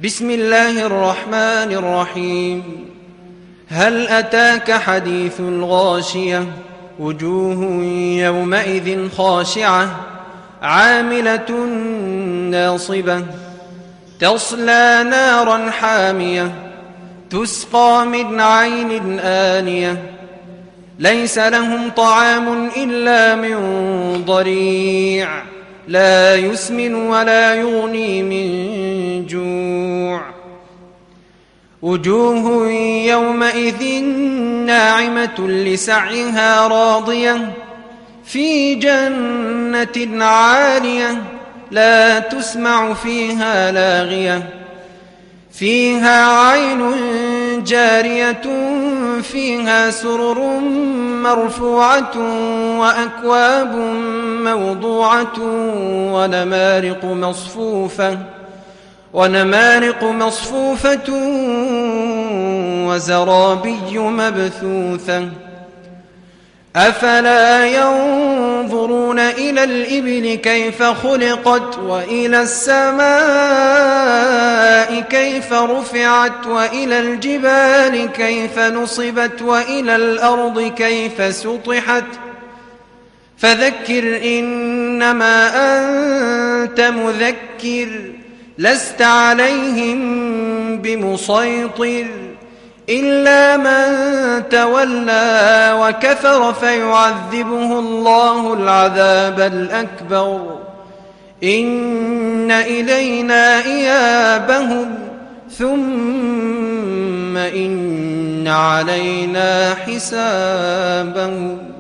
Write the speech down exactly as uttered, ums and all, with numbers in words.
بسم الله الرحمن الرحيم. هل أتاك حديث الغاشية؟ وجوه يومئذ خاشعة عاملة ناصبة تصلى نارا حامية تسقى من عين آنية ليس لهم طعام إلا من ضريع لا يسمن ولا يغني من جوع. وجوه يومئذ ناعمة لسعيها راضية في جنة عالية لا تسمع فيها لاغية فيها عين جارية فيها سرر مرفوعة وأكواب موضوعة ونمارق مصفوفة ونمارق مصفوفة وزرابي مبثوثة. أفلا ينظرون إلى الإبل كيف خلقت وإلى السماء كيف رفعت وإلى الجبال كيف نصبت وإلى الأرض كيف سطحت فذكر إنما أنت مذكر لست عليهم بمسيطر إلا من تولى وكفر فيعذبه الله العذاب الأكبر إن إلينا إيابهم ثم إن علينا حسابهم.